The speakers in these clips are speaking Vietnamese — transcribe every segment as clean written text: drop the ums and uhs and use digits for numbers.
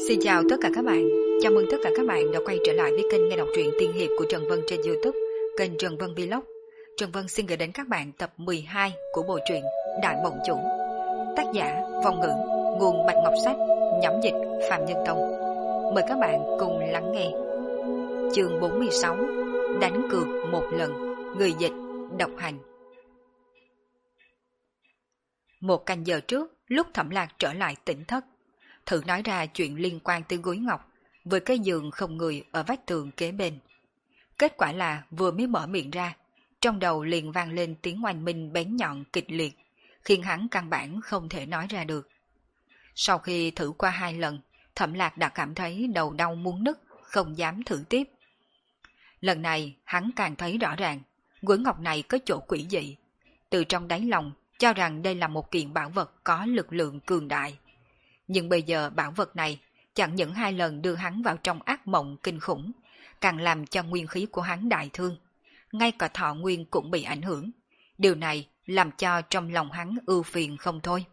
Xin chào tất cả các bạn, chào mừng tất cả các bạn đã quay trở lại với kênh nghe đọc truyện tiên hiệp của Trần Vân trên YouTube, kênh Trần Vân Vlog. Trần Vân xin gửi đến các bạn tập 12 của bộ truyện Đại Mộng Chủ. Tác giả Vong Ngữ, nguồn Bạch Ngọc Sách, nhóm dịch Phạm Nhân Tông. Mời các bạn cùng lắng nghe. Chương 46, đánh cược một lần, người dịch độc hành. Một canh giờ trước, lúc Thẩm Lạc trở lại tỉnh thất, thử nói ra chuyện liên quan tới gối ngọc với cái giường không người ở vách tường kế bên. Kết quả là vừa mới mở miệng ra, trong đầu liền vang lên tiếng oanh minh bén nhọn kịch liệt, khiến hắn căn bản không thể nói ra được. Sau khi thử qua 2 lần, Thẩm Lạc đã cảm thấy đầu đau muốn nứt, không dám thử tiếp. Lần này hắn càng thấy rõ ràng, gối ngọc này có chỗ quỷ dị. Từ trong đáy lòng cho rằng đây là một kiện bảo vật có lực lượng cường đại. Nhưng bây giờ bảo vật này chẳng những 2 lần đưa hắn vào trong ác mộng kinh khủng, càng làm cho nguyên khí của hắn đại thương. Ngay cả thọ nguyên cũng bị ảnh hưởng. Điều này làm cho trong lòng hắn ưu phiền không thôi.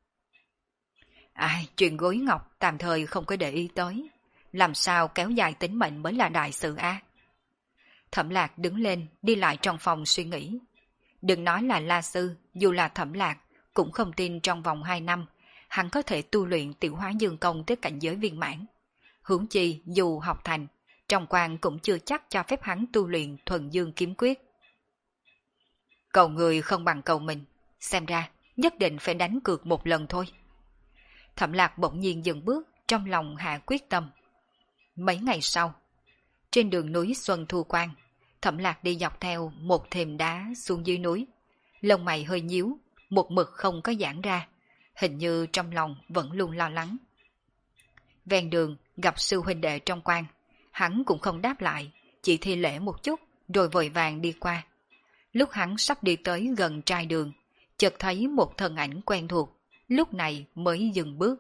Chuyện gối ngọc tạm thời không có để ý tới. Làm sao kéo dài tính mệnh mới là đại sự a? Thẩm Lạc đứng lên đi lại trong phòng suy nghĩ. Đừng nói là La Sư, dù là Thẩm Lạc cũng không tin trong vòng 2 năm hắn có thể tu luyện tiểu hóa dương công tới cảnh giới viên mãn. Huống chi dù học thành, trong quan cũng chưa chắc cho phép hắn tu luyện thuần dương kiếm quyết. Cầu người không bằng cầu mình, xem ra nhất định phải đánh cược một lần thôi. Thẩm Lạc bỗng nhiên dừng bước, trong lòng hạ quyết tâm. Mấy ngày sau, trên đường núi Xuân Thu Quan, Thẩm Lạc đi dọc theo một thềm đá xuống dưới núi. Lông mày hơi nhíu, một mực không có giãn ra, hình như trong lòng vẫn luôn lo lắng. Ven đường gặp sư huynh đệ trong quan, hắn cũng không đáp lại, chỉ thi lễ một chút rồi vội vàng đi qua. Lúc hắn sắp đi tới gần trai đường, chợt thấy một thân ảnh quen thuộc, lúc này mới dừng bước.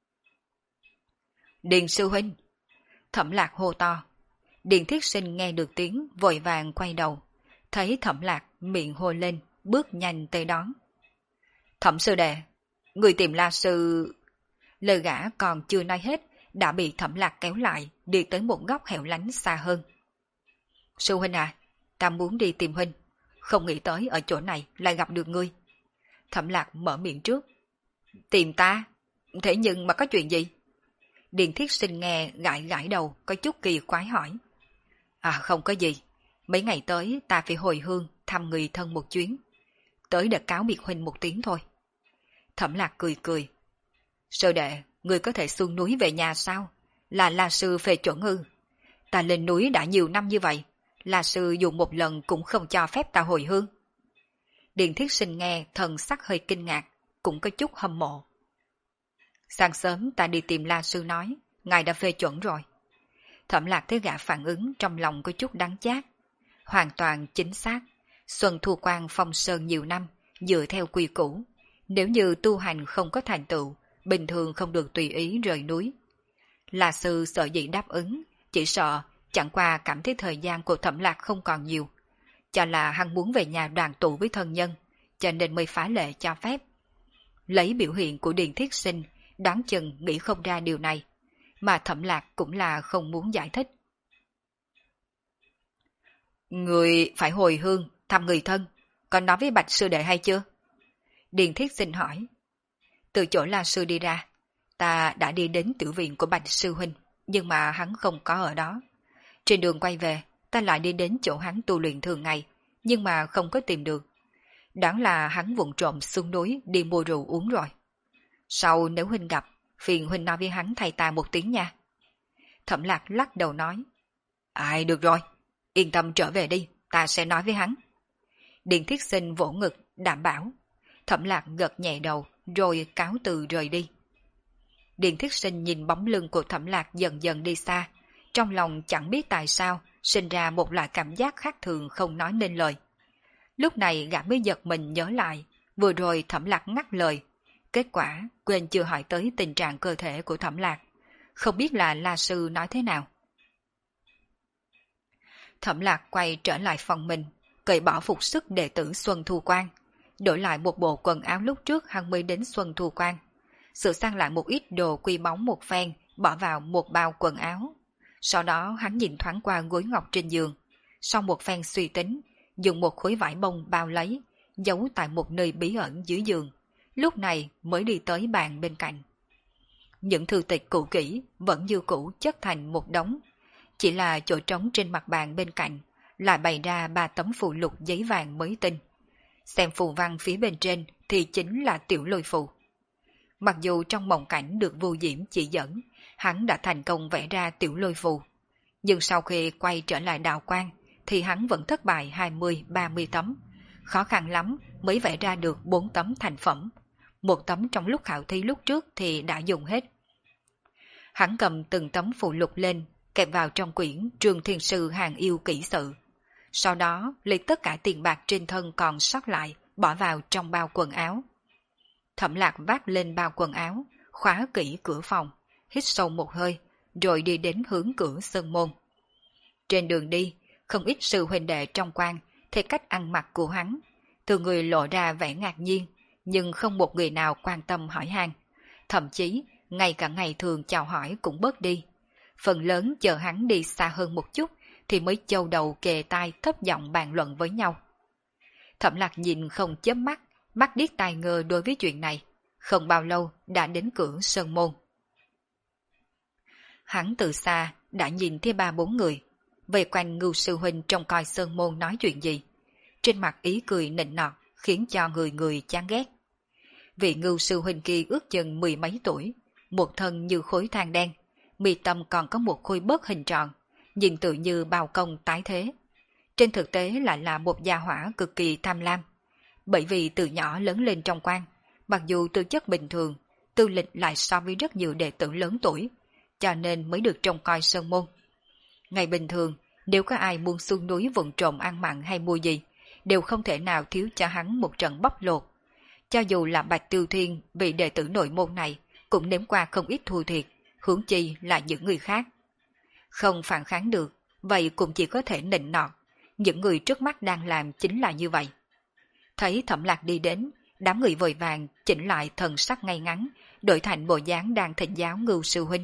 Điền sư huynh! Thẩm Lạc hô to. Điền Thiết Sinh nghe được tiếng vội vàng quay đầu, thấy Thẩm Lạc miệng hô lên, bước nhanh tới đón. Thẩm sư đệ, người tìm La sư... Lời gã còn chưa nói hết, đã bị Thẩm Lạc kéo lại, đi tới một góc hẻo lánh xa hơn. Sư huynh à, ta muốn đi tìm huynh, không nghĩ tới ở chỗ này lại gặp được ngươi. Thẩm Lạc mở miệng trước. Tìm ta? Thế nhưng mà có chuyện gì? Điền Thiết Sinh nghe gãi gãi đầu, có chút kỳ quái hỏi. Không có gì, mấy ngày tới ta phải hồi hương thăm người thân một chuyến, tới để cáo biệt huynh một tiếng thôi. Thẩm Lạc cười cười. Sư đệ, người có thể xuống núi về nhà sao? Là La sư phê chuẩn ư? Ta lên núi đã nhiều năm như vậy, La sư dù một lần cũng không cho phép ta hồi hương. Điền Thiết Sinh nghe thần sắc hơi kinh ngạc, cũng có chút hâm mộ. Sáng sớm ta đi tìm La sư nói, ngài đã phê chuẩn rồi. Thẩm Lạc thấy gã phản ứng trong lòng có chút đắng chát. Hoàn toàn chính xác, Xuân Thu Quan phong sơn nhiều năm, dựa theo quy củ. Nếu như tu hành không có thành tựu, bình thường không được tùy ý rời núi. La sư sợ dĩ đáp ứng, chỉ sợ chẳng qua cảm thấy thời gian của Thẩm Lạc không còn nhiều. Cho là hắn muốn về nhà đoàn tụ với thân nhân, cho nên mới phá lệ cho phép. Lấy biểu hiện của Điền Thiết Sinh, đoán chừng nghĩ không ra điều này, mà Thẩm Lạc cũng là không muốn giải thích. Người phải hồi hương, thăm người thân, còn nói với Bạch sư đệ hay chưa? Điền Thiết Sinh hỏi. Từ chỗ La sư đi ra, ta đã đi đến tiểu viện của Bạch sư huynh, nhưng mà hắn không có ở đó. Trên đường quay về, ta lại đi đến chỗ hắn tu luyện thường ngày, nhưng mà không có tìm được. Đoán là hắn vụng trộm xuống núi đi mua rượu uống rồi. Sau nếu huynh gặp, phiền huynh nói với hắn thay ta một tiếng nha. Thẩm Lạc lắc đầu nói. Được rồi, yên tâm trở về đi, ta sẽ nói với hắn. Điền Thiết Sinh vỗ ngực, đảm bảo. Thẩm Lạc gật nhẹ đầu, rồi cáo từ rời đi. Điền Thiết Sinh nhìn bóng lưng của Thẩm Lạc dần dần đi xa, trong lòng chẳng biết tại sao, sinh ra một loại cảm giác khác thường không nói nên lời. Lúc này gã mới giật mình nhớ lại, vừa rồi Thẩm Lạc ngắt lời. Kết quả, quên chưa hỏi tới tình trạng cơ thể của Thẩm Lạc. Không biết là La sư nói thế nào. Thẩm Lạc quay trở lại phòng mình, cởi bỏ phục sức đệ tử Xuân Thu Quan, đổi lại một bộ quần áo lúc trước hắn mới đến Xuân Thu Quan, sửa sang lại một ít đồ quý báu một phen bỏ vào một bao quần áo. Sau đó hắn nhìn thoáng qua gối ngọc trên giường. Sau một phen suy tính, dùng một khối vải bông bao lấy, giấu tại một nơi bí ẩn dưới giường. Lúc này mới đi tới bàn bên cạnh. Những thư tịch cũ kỹ vẫn như cũ chất thành một đống. Chỉ là chỗ trống trên mặt bàn bên cạnh lại bày ra 3 tấm phù lục giấy vàng mới tinh. Xem phù văn phía bên trên thì chính là tiểu lôi phù. Mặc dù trong mộng cảnh được Vu Diễm chỉ dẫn, hắn đã thành công vẽ ra tiểu lôi phù. Nhưng sau khi quay trở lại đạo quan thì hắn vẫn thất bại 20-30 tấm. Khó khăn lắm mới vẽ ra được 4 tấm thành phẩm. Một tấm trong lúc khảo thí lúc trước thì đã dùng hết. Hắn cầm từng tấm phù lục lên, kẹp vào trong quyển Trường Thiên Sư Hàng Yêu Kỹ Sự. Sau đó lấy tất cả tiền bạc trên thân còn sót lại, bỏ vào trong bao quần áo. Thẩm Lạc vác lên bao quần áo, khóa kỹ cửa phòng, hít sâu một hơi, rồi đi đến hướng cửa sơn môn. Trên đường đi, không ít sư huynh đệ trong quan thấy cách ăn mặc của hắn, từ người lộ ra vẻ ngạc nhiên, nhưng không một người nào quan tâm hỏi han. Thậm chí, ngay cả ngày thường chào hỏi cũng bớt đi. Phần lớn chờ hắn đi xa hơn một chút thì mới châu đầu kề tai thấp giọng bàn luận với nhau. Thẩm Lạc nhìn không chớp mắt, mắt điếc tai ngơ đối với chuyện này. Không bao lâu đã đến cửa sơn môn. Hắn từ xa đã nhìn thấy 3-4 người vây quanh Ngưu sư huynh trông coi sơn môn nói chuyện gì. Trên mặt ý cười nịnh nọt khiến cho người người chán ghét. Vị Ngưu sư huynh kia ước chừng 10 mấy tuổi, một thân như khối than đen, mi tâm còn có một khối bớt hình tròn, nhìn tự như bào công tái thế. Trên thực tế lại là một gia hỏa cực kỳ tham lam. Bởi vì từ nhỏ lớn lên trong quan, mặc dù tư chất bình thường, tư lịch lại so với rất nhiều đệ tử lớn tuổi, cho nên mới được trông coi sơn môn. Ngày bình thường, nếu có ai muốn xuống núi vụng trộm ăn mặn hay mua gì, đều không thể nào thiếu cho hắn một trận bóc lột. Cho dù là Bạch Tiêu Thiên, vị đệ tử nội môn này, cũng nếm qua không ít thua thiệt, huống chi là những người khác. Không phản kháng được, vậy cũng chỉ có thể nịnh nọt. Những người trước mắt đang làm chính là như vậy. Thấy Thẩm Lạc đi đến, đám người vội vàng chỉnh lại thần sắc ngay ngắn, đổi thành bộ dáng đang thỉnh giáo Ngưu sư huynh.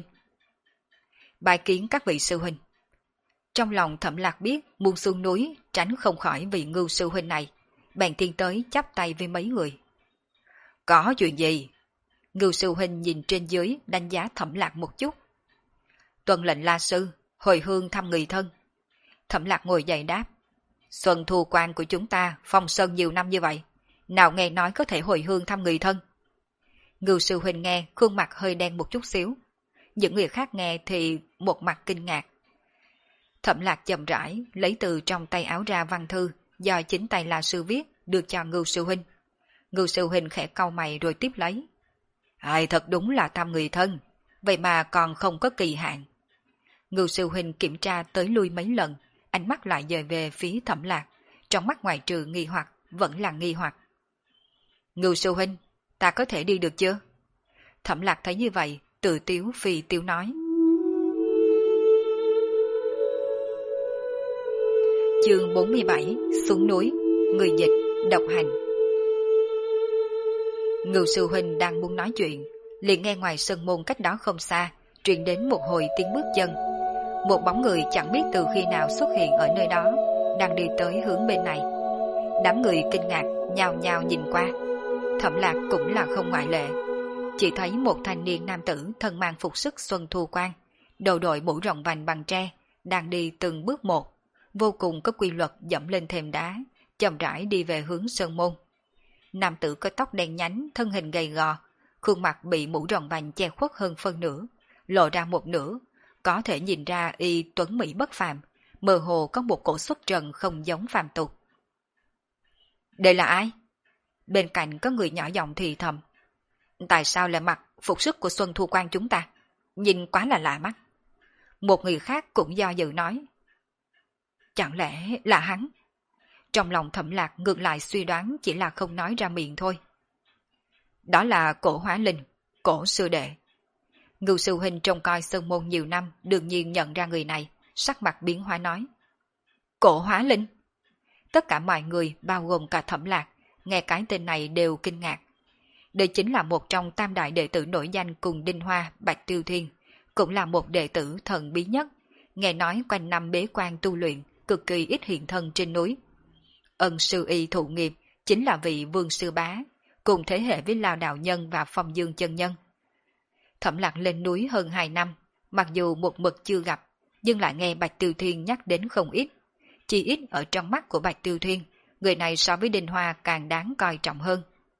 Bài kiến các vị sư huynh. Trong lòng Thẩm Lạc biết muốn xuống núi tránh không khỏi vị Ngưu sư huynh này, bèn tiến tới chắp tay với mấy người. Có chuyện gì? Ngưu sư huynh nhìn trên dưới đánh giá Thẩm Lạc một chút. Tuân lệnh La sư, hồi hương thăm người thân. Thẩm Lạc ngồi dậy đáp. Xuân thu quan của chúng ta phong sơn nhiều năm như vậy, nào nghe nói có thể hồi hương thăm người thân. Ngưu sư huynh nghe khuôn mặt hơi đen một chút xíu. Những người khác nghe thì một mặt kinh ngạc. Thẩm Lạc chậm rãi lấy từ trong tay áo ra văn thư do chính tay La sư viết đưa cho Ngưu sư huynh. Ngưu sư huynh khẽ cau mày rồi tiếp lấy. Ai thật đúng là thăm người thân, vậy mà còn không có kỳ hạn. Ngưu sư huynh kiểm tra tới lui mấy lần, ánh mắt lại dời về phía Thẩm Lạc, trong mắt ngoài trừ nghi hoặc vẫn là nghi hoặc. Ngưu sư huynh, ta có thể đi được chưa? Thẩm Lạc thấy như vậy, tự tiếu phi tiếu nói. Chương 47, xuống núi, người dịch, độc hành. Ngưu sư huynh đang muốn nói chuyện, liền nghe ngoài sân môn cách đó không xa, truyền đến một hồi tiếng bước chân. Một bóng người chẳng biết từ khi nào xuất hiện ở nơi đó, đang đi tới hướng bên này. Đám người kinh ngạc, nhao nhao nhìn qua. Thẩm Lạc cũng là không ngoại lệ. Chỉ thấy một thanh niên nam tử thân mang phục sức xuân thu quan, đầu đội mũ rộng vành bằng tre, đang đi từng bước một, vô cùng có quy luật dẫm lên thềm đá, chậm rãi đi về hướng sơn môn. Nam tử có tóc đen nhánh, thân hình gầy gò, khuôn mặt bị mũ rộng vành che khuất hơn phân nửa, lộ ra một nửa, có thể nhìn ra y tuấn mỹ bất phàm, mơ hồ có một cổ xuất trần không giống phàm tục. Đây là ai? Bên cạnh có người nhỏ giọng thì thầm. Tại sao lại mặc phục sức của Xuân Thu Quan chúng ta? Nhìn quá là lạ mắt. Một người khác cũng do dự nói. Chẳng lẽ là hắn? Trong lòng Thẩm Lạc ngược lại suy đoán chỉ là không nói ra miệng thôi. Đó là Cổ Hóa Linh, Cổ sư đệ. Ngưu sư huynh trông coi sơn môn nhiều năm đương nhiên nhận ra người này, sắc mặt biến hóa nói. Cổ Hóa Linh? Tất cả mọi người bao gồm cả Thẩm Lạc nghe cái tên này đều kinh ngạc. Đây chính là một trong tam đại đệ tử nổi danh cùng Đinh Hoa, Bạch Tiêu Thiên, cũng là một đệ tử thần bí nhất, nghe nói quanh năm bế quan tu luyện, cực kỳ ít hiện thân trên núi. Ân sư y thụ nghiệp chính là vị Vương Sư Bá, cùng thế hệ với Lao Đạo Nhân và Phong Dương Chân Nhân. Thẩm Lạc lên núi hơn 2 năm, mặc dù một mực chưa gặp, nhưng lại nghe Bạch Tiêu Thiên nhắc đến không ít. Chỉ ít ở trong mắt của Bạch Tiêu Thiên, người này so với Đinh Hoa càng đáng coi trọng hơn.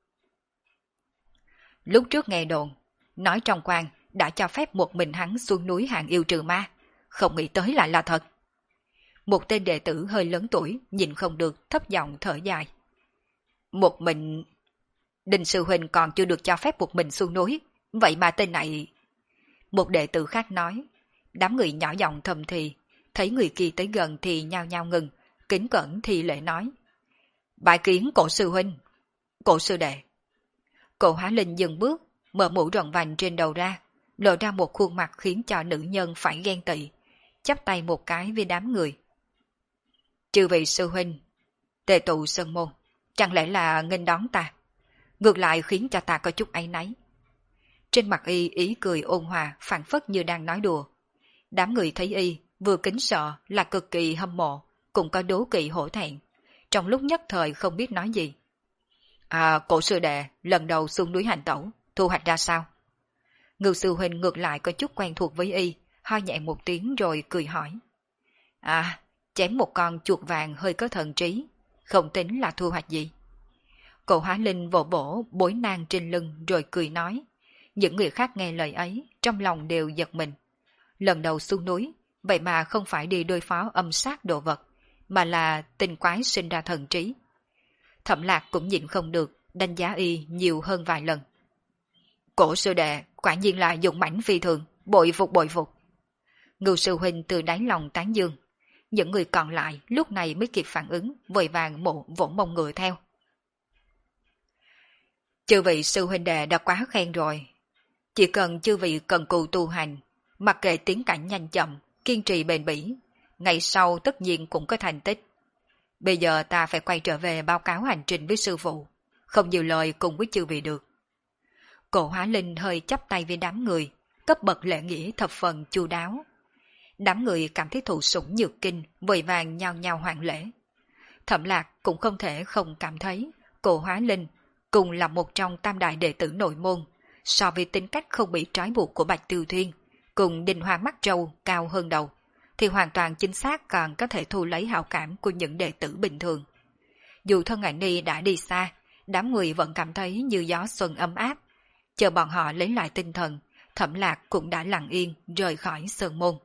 Lúc trước nghe đồn, nói trong quan đã cho phép một mình hắn xuống núi hàng yêu trừ ma, không nghĩ tới lại là thật. Một tên đệ tử hơi lớn tuổi, nhìn không được, thấp giọng thở dài. Một mình... Đinh Sư Huynh còn chưa được cho phép một mình xuống núi, vậy mà tên này... Một đệ tử khác nói, đám người nhỏ giọng thầm thì, thấy người kia tới gần thì nhao nhao ngừng, kính cẩn thì lễ nói. Bái kiến cổ sư huynh, cổ sư đệ. Cổ Hóa Linh dừng bước, mở mũ rộng vành trên đầu ra, lộ ra một khuôn mặt khiến cho nữ nhân phải ghen tị, chắp tay một cái với đám người. Chư vị sư huynh, tề tụ sơn môn, chẳng lẽ là nghênh đón ta? Ngược lại khiến cho ta có chút áy náy. Trên mặt y ý cười ôn hòa, phảng phất như đang nói đùa. Đám người thấy y vừa kính sợ là cực kỳ hâm mộ, cũng có đố kỵ hổ thẹn. Trong lúc nhất thời không biết nói gì. Cổ sư đệ lần đầu xuống núi hành tẩu, thu hoạch ra sao? Ngưu sư huynh ngược lại có chút quen thuộc với y, ho nhẹ một tiếng rồi cười hỏi. Chém một con chuột vàng hơi có thần trí, không tính là thu hoạch gì. Cổ Hóa Linh vỗ vỗ bối nang trên lưng rồi cười nói. Những người khác nghe lời ấy, trong lòng đều giật mình. Lần đầu xuống núi, vậy mà không phải đi đối phó âm sát đồ vật, mà là tinh quái sinh ra thần trí. Thẩm Lạc cũng nhịn không được, đánh giá y nhiều hơn vài lần. Cổ sư đệ, quả nhiên là dũng mãnh phi thường, bội phục bội phục. Ngưu sư huynh từ đáy lòng tán dương. Những người còn lại lúc này mới kịp phản ứng, vội vàng vỗ mông ngựa theo. Chư vị sư huynh đệ đã quá khen rồi. Chỉ cần chư vị cần cù tu hành, mặc kệ tiến cảnh nhanh chậm, kiên trì bền bỉ, ngày sau tất nhiên cũng có thành tích. Bây giờ ta phải quay trở về báo cáo hành trình với sư phụ, không nhiều lời cùng với chư vị được. Cổ Hóa Linh hơi chắp tay với đám người, cấp bậc lễ nghĩa thập phần chu đáo. Đám người cảm thấy thụ sủng nhược kinh, vội vàng nhao nhao hoan lễ. Thẩm Lạc cũng không thể không cảm thấy Cổ Hóa Linh cùng là một trong tam đại đệ tử nội môn, so với tính cách không bị trói buộc của Bạch Tiêu Thiên, cùng Đinh Hoa mắt trâu cao hơn đầu, thì hoàn toàn chính xác còn có thể thu lấy hảo cảm của những đệ tử bình thường. Dù thân ảnh ni đã đi xa, đám người vẫn cảm thấy như gió xuân ấm áp. Chờ bọn họ lấy lại tinh thần, Thẩm Lạc cũng đã lặng yên rời khỏi sơn môn.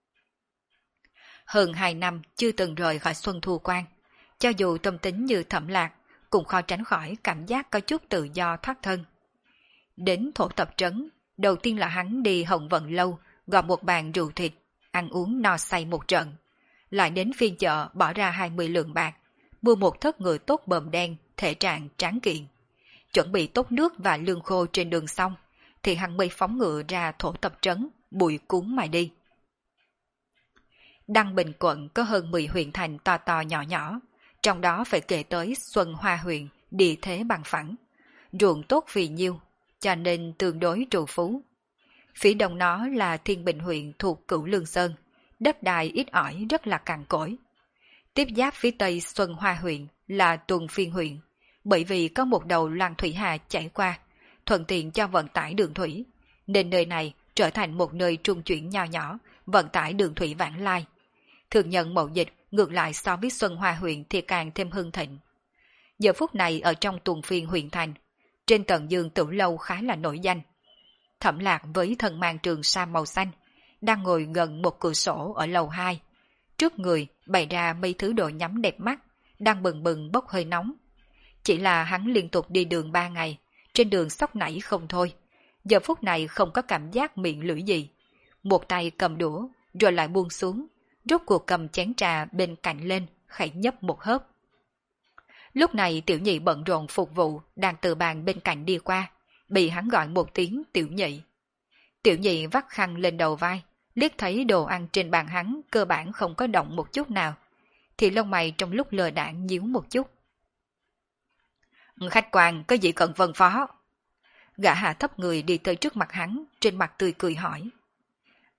Hơn 2 năm chưa từng rời khỏi Xuân Thu Quan, cho dù tâm tính như Thẩm Lạc, cũng khó tránh khỏi cảm giác có chút tự do thoát thân. Đến thổ tập trấn, đầu tiên là hắn đi Hồng Vận Lâu, gọi một bàn rượu thịt, ăn uống no say một trận. Lại đến phiên chợ bỏ ra 20 lượng bạc, mua một thớt ngựa tốt bờm đen, thể trạng tráng kiện. Chuẩn bị tốt nước và lương khô trên đường xong, thì hắn mới phóng ngựa ra thổ tập trấn, bụi cuốn mà đi. Đăng Bình quận có hơn 10 huyện thành to to nhỏ nhỏ, trong đó phải kể tới Xuân Hoa huyện, địa thế bằng phẳng. Ruộng tốt vì nhiêu, cho nên tương đối trù phú. Phía đông nó là Thiên Bình huyện thuộc Cửu Lương Sơn, đất đai ít ỏi rất là cằn cỗi. Tiếp giáp phía tây Xuân Hoa huyện là Tuần Phiên huyện, bởi vì có một đầu Loan Thủy Hà chảy qua, thuận tiện cho vận tải đường thủy, nên nơi này trở thành một nơi trung chuyển nho nhỏ, vận tải đường thủy vãng lai. Thường nhận mậu dịch ngược lại so với Xuân Hoa huyện thì càng thêm hưng thịnh. Giờ phút này ở trong Tuần Phiên huyện thành, trên tầng dương Tử Lâu khá là nổi danh. Thẩm Lạc với thân mang trường sa màu xanh, đang ngồi gần một cửa sổ ở lầu 2. Trước người bày ra mấy thứ đồ nhắm đẹp mắt, đang bừng bừng bốc hơi nóng. Chỉ là hắn liên tục đi đường 3 ngày, trên đường sóc nảy không thôi. Giờ phút này không có cảm giác miệng lưỡi gì. Một tay cầm đũa, rồi lại buông xuống, rốt cuộc cầm chén trà bên cạnh lên, khẽ nhấp một hớp. Lúc này Tiểu Nhị bận rộn phục vụ, đang từ bàn bên cạnh đi qua, bị hắn gọi một tiếng Tiểu Nhị. Tiểu Nhị vắt khăn lên đầu vai, liếc thấy đồ ăn trên bàn hắn cơ bản không có động một chút nào, thì lông mày trong lúc lờ đãng nhíu một chút. Khách quan có gì cần phân phó? Gã hạ thấp người đi tới trước mặt hắn, trên mặt tươi cười hỏi.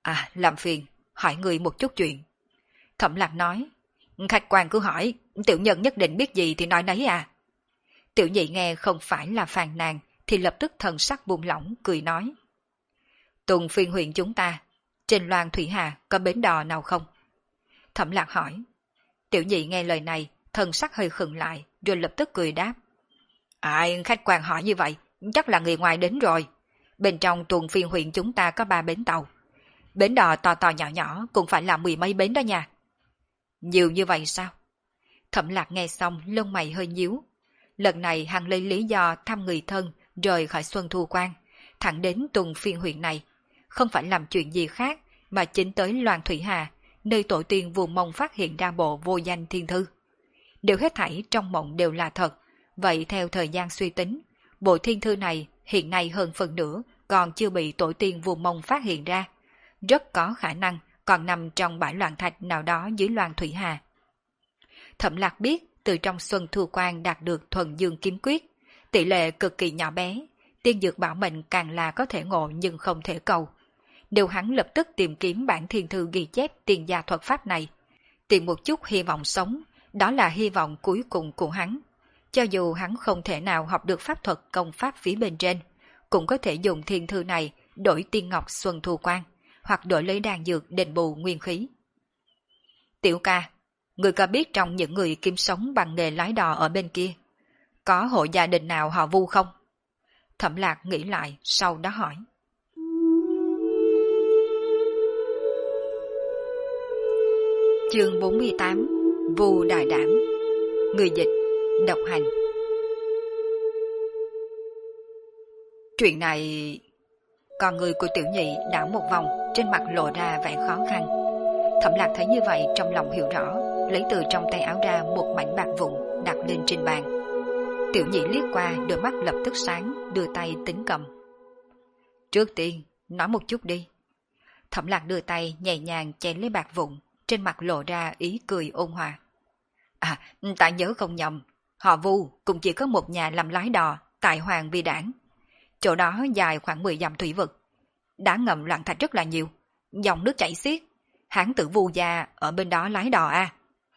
À, làm phiền, hỏi người một chút chuyện. Thẩm Lạc nói, khách quan cứ hỏi, tiểu nhân nhất định biết gì thì nói nấy à. Tiểu nhị nghe không phải là phàn nàn, thì lập tức thần sắc buông lỏng, cười nói. Tùng Phiên huyện chúng ta, trên Loan Thủy Hà có bến đò nào không? Thẩm Lạc hỏi. Tiểu nhị nghe lời này, thần sắc hơi khựng lại, rồi lập tức cười đáp. Ai, khách quan hỏi như vậy, chắc là người ngoài đến rồi. Bên trong Tuần Phiên huyện chúng ta có 3 bến tàu. Bến đò to to nhỏ nhỏ cũng phải là 10 mấy bến đó nha. Nhiều như vậy sao? Thẩm Lạc nghe xong lông mày hơi nhíu. Lần này hắn lấy lý do thăm người thân rời khỏi Xuân Thu Quan, thẳng đến Tuần Phiên huyện này. Không phải làm chuyện gì khác mà chính tới Loan Thủy Hà, nơi tổ tiên Vua Mông phát hiện ra bộ vô danh thiên thư. Đều hết thảy trong mộng đều là thật, vậy theo thời gian suy tính, bộ thiên thư này hiện nay hơn phần nửa còn chưa bị tổ tiên Vua Mông phát hiện ra. Rất có khả năng còn nằm trong bãi loạn thạch nào đó dưới Loan Thủy Hà. Thẩm Lạc biết từ trong Xuân Thu Quan đạt được thuần dương kiếm quyết, tỷ lệ cực kỳ nhỏ bé, tiên dược bảo mệnh càng là có thể ngộ nhưng không thể cầu. Nếu hắn lập tức tìm kiếm bản thiên thư ghi chép tiền gia thuật pháp này, tìm một chút hy vọng sống, đó là hy vọng cuối cùng của hắn. Cho dù hắn không thể nào học được pháp thuật công pháp phía bên trên, cũng có thể dùng thiên thư này đổi tiên ngọc Xuân Thu Quan, hoặc đổi lấy đan dược đền bù nguyên khí. Tiểu ca, người có biết trong những người kiếm sống bằng nghề lái đò ở bên kia, có hộ gia đình nào họ Vu không? Thẩm Lạc nghĩ lại, sau đó hỏi. Chương 48 Vu Đại Đảm. Người dịch Độc Hành. Chuyện này... Con người của tiểu nhị đảo một vòng, trên mặt lộ ra vẻ khó khăn. Thẩm Lạc thấy như vậy trong lòng hiểu rõ, lấy từ trong tay áo ra một mảnh bạc vụn đặt lên trên bàn. Tiểu nhị liếc qua, đôi mắt lập tức sáng, đưa tay tính cầm. Trước tiên, nói một chút đi. Thẩm Lạc đưa tay nhẹ nhàng chén lấy bạc vụn, trên mặt lộ ra ý cười ôn hòa. À, ta nhớ không nhầm, họ Vu cũng chỉ có một nhà làm lái đò tại Hoàng Vi Đảng. Chỗ đó dài khoảng 10 dặm thủy vực, đá ngầm loạn thạch rất là nhiều, dòng nước chảy xiết. Hán tử Vu gia ở bên đó lái đò à?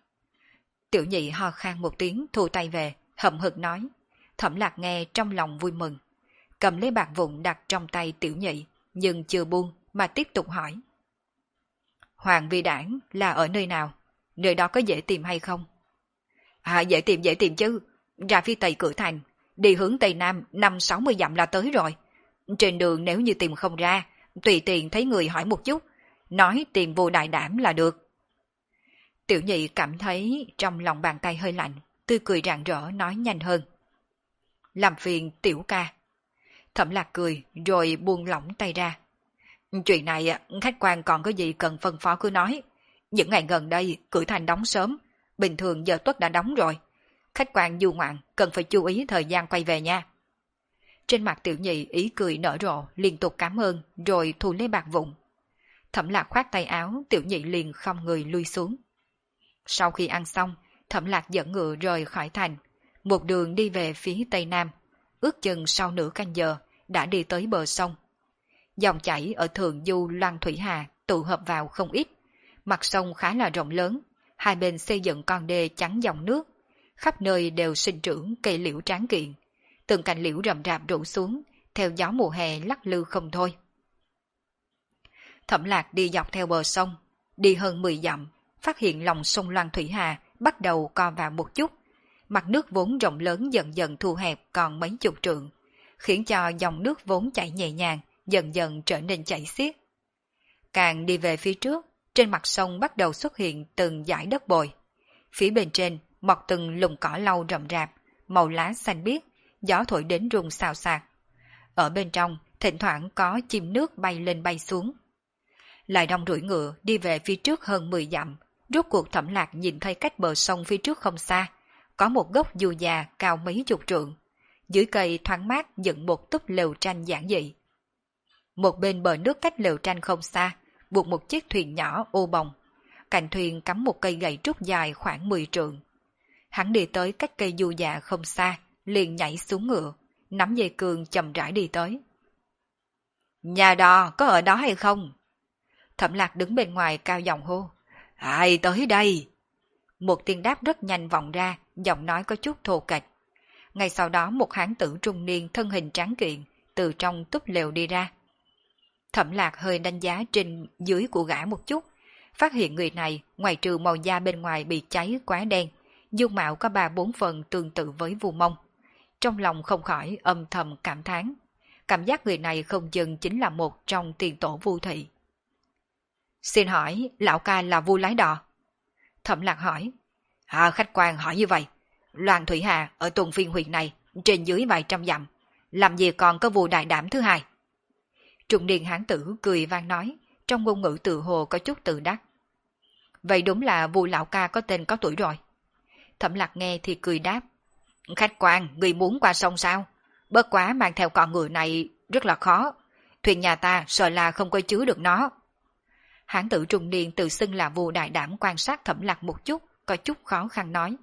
Tiểu nhị ho khan một tiếng thu tay về, hậm hực nói. Thẩm Lạc nghe trong lòng vui mừng, cầm lấy bạc vụn đặt trong tay tiểu nhị, nhưng chưa buông mà tiếp tục hỏi. Hoàng Vi Đảng là ở nơi nào? Nơi đó có dễ tìm hay không? À, dễ tìm chứ. Ra phía tây cửa thành, đi hướng tây nam 50-60 dặm là tới rồi. Trên đường nếu như tìm không ra, tùy tiện thấy người hỏi một chút, nói tìm Vu Đại Đảm là được. Tiểu nhị cảm thấy trong lòng bàn tay hơi lạnh, tươi cười rạng rỡ nói nhanh hơn. Làm phiền tiểu ca. Thẩm Lạc cười rồi buông lỏng tay ra. Chuyện này khách quan còn có gì cần phân phó cứ nói. Những ngày gần đây cửa thành đóng sớm, bình thường giờ tuất đã đóng rồi. Khách quan du ngoạn cần phải chú ý thời gian quay về nha. Trên mặt tiểu nhị ý cười nở rộ, liên tục cảm ơn rồi thu lấy bạc vụn. Thẩm Lạc khoát tay áo, tiểu nhị liền không người lui xuống. Sau khi ăn xong, Thẩm Lạc dẫn ngựa rời khỏi thành, một đường đi về phía tây nam, ước chừng sau nửa canh giờ đã đi tới bờ sông. Dòng chảy ở thượng du Loan Thủy Hà tụ hợp vào không ít, mặt sông khá là rộng lớn, hai bên xây dựng con đê chắn dòng nước, khắp nơi đều sinh trưởng cây liễu tráng kiện, từng cành liễu rậm rạp rủ xuống, theo gió mùa hè lắc lư không thôi. Thẩm Lạc đi dọc theo bờ sông, đi hơn 10 dặm, phát hiện lòng sông Loan Thủy Hà bắt đầu co vào một chút, mặt nước vốn rộng lớn dần dần thu hẹp còn mấy chục trượng, khiến cho dòng nước vốn chảy nhẹ nhàng dần dần trở nên chảy xiết. Càng đi về phía trước, trên mặt sông bắt đầu xuất hiện từng dải đất bồi. Phía bên trên mọc từng lùm cỏ lau rậm rạp, màu lá xanh biếc, gió thổi đến rung xào xạc. Ở bên trong, thỉnh thoảng có chim nước bay lên bay xuống. Lại đông đuổi ngựa đi về phía trước hơn 10 dặm, rốt cuộc Thẩm Lạc nhìn thấy cách bờ sông phía trước không xa, có một gốc dù già cao mấy chục trượng. Dưới cây thoáng mát dựng một túp lều tranh giản dị. Một bên bờ nước cách lều tranh không xa, buộc một chiếc thuyền nhỏ ô bồng. Cạnh thuyền cắm một cây gậy trúc dài khoảng 10 trượng. Hắn đi tới cách cây du già không xa, liền nhảy xuống ngựa, nắm dây cương chậm rãi đi tới. Nhà đò có ở đó hay không? Thẩm Lạc đứng bên ngoài cao giọng hô. Ai tới đây? Một tiếng đáp rất nhanh vọng ra, giọng nói có chút thô kệch. Ngay sau đó một hán tử trung niên thân hình tráng kiện từ trong túp lều đi ra. Thẩm Lạc hơi đánh giá trên dưới của gã một chút, phát hiện người này ngoài trừ màu da bên ngoài bị cháy quá đen, dung mạo có 3-4 phần tương tự với Vu Mông. Trong lòng không khỏi âm thầm cảm thán, cảm giác người này không chừng chính là một trong tiền tổ Vu thị. Xin hỏi, lão ca là Vu lái đò? Thẩm Lạc hỏi. Khách quan hỏi như vậy, Loan Thủy Hà ở Tuần Phiên huyện này, trên dưới vài trăm dặm, làm gì còn có Vu đại đảm thứ hai? Trung niên hán tử cười vang nói, trong ngôn ngữ tự hồ có chút tự đắc. Vậy đúng là Vu lão ca có tên có tuổi rồi. Thẩm Lạc nghe thì cười đáp. Khách quan, người muốn qua sông sao? Bất quá mang theo con ngựa này rất là khó. Thuyền nhà ta sợ là không có chứa được nó. Hán tử trung niên tự xưng là Vu đại đảm quan sát Thẩm Lạc một chút, có chút khó khăn nói.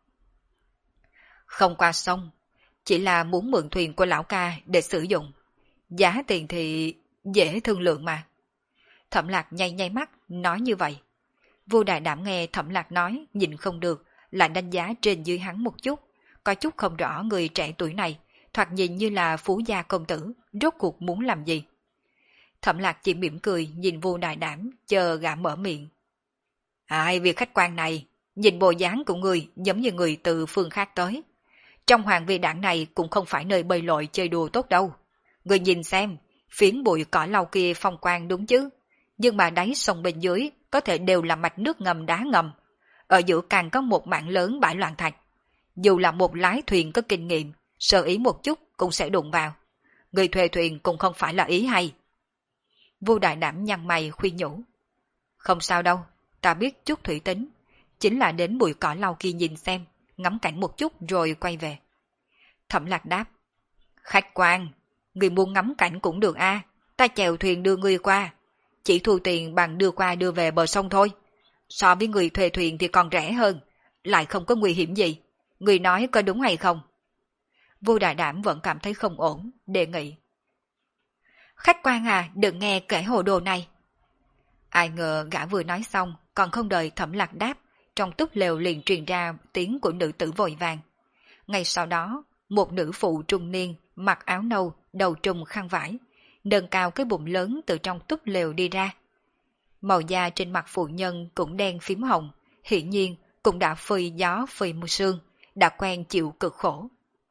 Không qua sông, chỉ là muốn mượn thuyền của lão ca để sử dụng. Giá tiền thì dễ thương lượng mà. Thẩm Lạc nháy nháy mắt, nói như vậy. Vu đại đảm nghe Thẩm Lạc nói, nhìn không được, lại đánh giá trên dưới hắn một chút, có chút không rõ người trẻ tuổi này, thoạt nhìn như là phú gia công tử, rốt cuộc muốn làm gì. Thẩm Lạc chỉ mỉm cười nhìn Vu đại đảm, chờ gã mở miệng. Việc khách quan này, nhìn bộ dáng của người giống như người từ phương khác tới. Trong hoàng vi đảng này cũng không phải nơi bơi lội chơi đùa tốt đâu. Người nhìn xem, phiến bụi cỏ lau kia phong quang đúng chứ, nhưng mà đáy sông bên dưới có thể đều là mạch nước ngầm đá ngầm. Ở giữa càng có một mảng lớn bãi loạn thạch. Dù là một lái thuyền có kinh nghiệm, sơ ý một chút cũng sẽ đụng vào. Người thuê thuyền cũng không phải là ý hay. Vu đại đảm nhăn mày khuyên nhủ. Không sao đâu, ta biết chút thủy tính. Chính là đến bụi cỏ lau kia nhìn xem, ngắm cảnh một chút rồi quay về. Thẩm Lạc đáp. Khách quan, người muốn ngắm cảnh cũng được ta chèo thuyền đưa người qua. Chỉ thu tiền bằng đưa qua đưa về bờ sông thôi. So với người thuê thuyền thì còn rẻ hơn, lại không có nguy hiểm gì. Người nói có đúng hay không? Vu đại đảm vẫn cảm thấy không ổn, đề nghị. Khách quan đừng nghe kể hồ đồ này. Ai ngờ gã vừa nói xong, còn không đợi Thẩm Lạc đáp, trong túp lều liền truyền ra tiếng của nữ tử vội vàng. Ngay sau đó, một nữ phụ trung niên, mặc áo nâu, đầu trùm khăn vải, nâng cao cái bụng lớn từ trong túp lều đi ra. Màu da trên mặt phụ nhân cũng đen phím hồng, hiển nhiên cũng đã phơi gió phơi mưa sương, đã quen chịu cực khổ.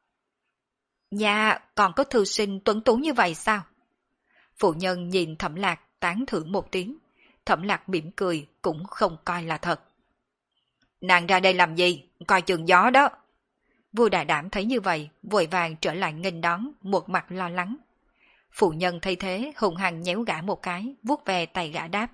Nhà còn có thư sinh tuấn tú như vậy sao? Phụ nhân nhìn Thẩm Lạc tán thưởng một tiếng, Thẩm Lạc mỉm cười cũng không coi là thật. Nàng ra đây làm gì? Coi chừng gió đó. Vu đại đảm thấy như vậy, vội vàng trở lại nghênh đón, một mặt lo lắng. Phụ nhân thấy thế hùng hăng nhéo gã một cái, vuốt về tay gã đáp.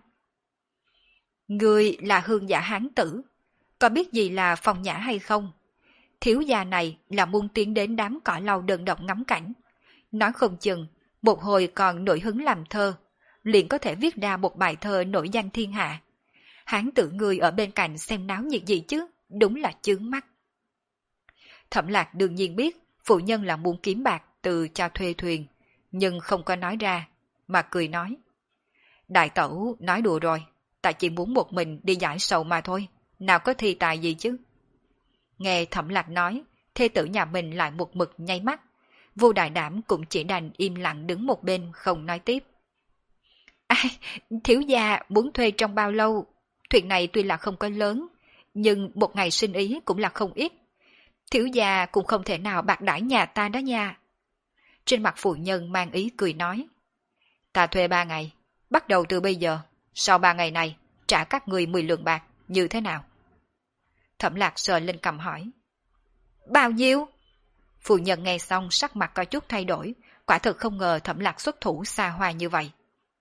Ngươi là hương giả hán tử, có biết gì là phong nhã hay không? Thiếu gia này là muốn tiến đến đám cỏ lau đơn độc ngắm cảnh. Nói không chừng, một hồi còn nổi hứng làm thơ, liền có thể viết ra một bài thơ nổi danh thiên hạ. Hán tử ngươi ở bên cạnh xem náo nhiệt gì chứ, đúng là chướng mắt. Thẩm Lạc đương nhiên biết phụ nhân là muốn kiếm bạc từ cho thuê thuyền, nhưng không có nói ra, mà cười nói. Đại tẩu nói đùa rồi, ta chỉ muốn một mình đi giải sầu mà thôi, nào có thi tài gì chứ. Nghe Thẩm Lạc nói, thê tử nhà mình lại một mực nháy mắt, Vu đại đảm cũng chỉ đành im lặng đứng một bên không nói tiếp. Thiếu gia muốn thuê trong bao lâu? Thuyền này tuy là không có lớn, nhưng một ngày sinh ý cũng là không ít. Thiếu gia cũng không thể nào bạc đãi nhà ta đó nha. Trên mặt phụ nhân mang ý cười nói. Ta thuê 3 ngày, bắt đầu từ bây giờ, sau 3 ngày này trả các người 10 lượng bạc, như thế nào? Thẩm Lạc sờ lên cằm hỏi. Bao nhiêu? Phụ nhân nghe xong sắc mặt có chút thay đổi, quả thực không ngờ Thẩm Lạc xuất thủ xa hoa như vậy.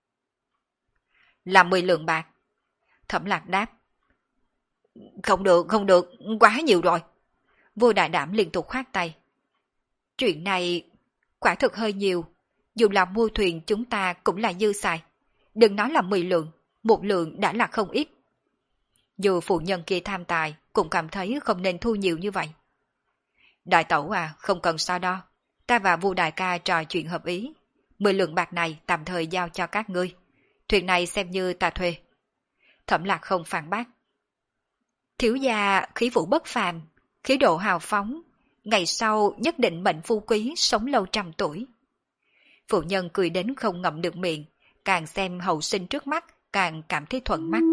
Là 10 lượng bạc. Thẩm Lạc đáp. Không được, quá nhiều rồi. Vô đại đảm liên tục khoát tay. Chuyện này quả thực hơi nhiều, dù là mua thuyền chúng ta cũng là dư xài. Đừng nói là 10 lượng, 1 lượng đã là không ít. Dù phụ nhân kia tham tài, cũng cảm thấy không nên thu nhiều như vậy. Đại tẩu không cần so đo. Ta và Vu đại ca trò chuyện hợp ý. 10 lượng bạc này tạm thời giao cho các ngươi. thuyền này xem như ta thuê. Thẩm Lạc không phản bác. Thiếu gia khí vũ bất phàm, khí độ hào phóng, ngày sau nhất định mệnh phu quý, sống lâu trăm tuổi. Phụ nhân cười đến không ngậm được miệng, càng xem hậu sinh trước mắt, càng cảm thấy thuận mắt.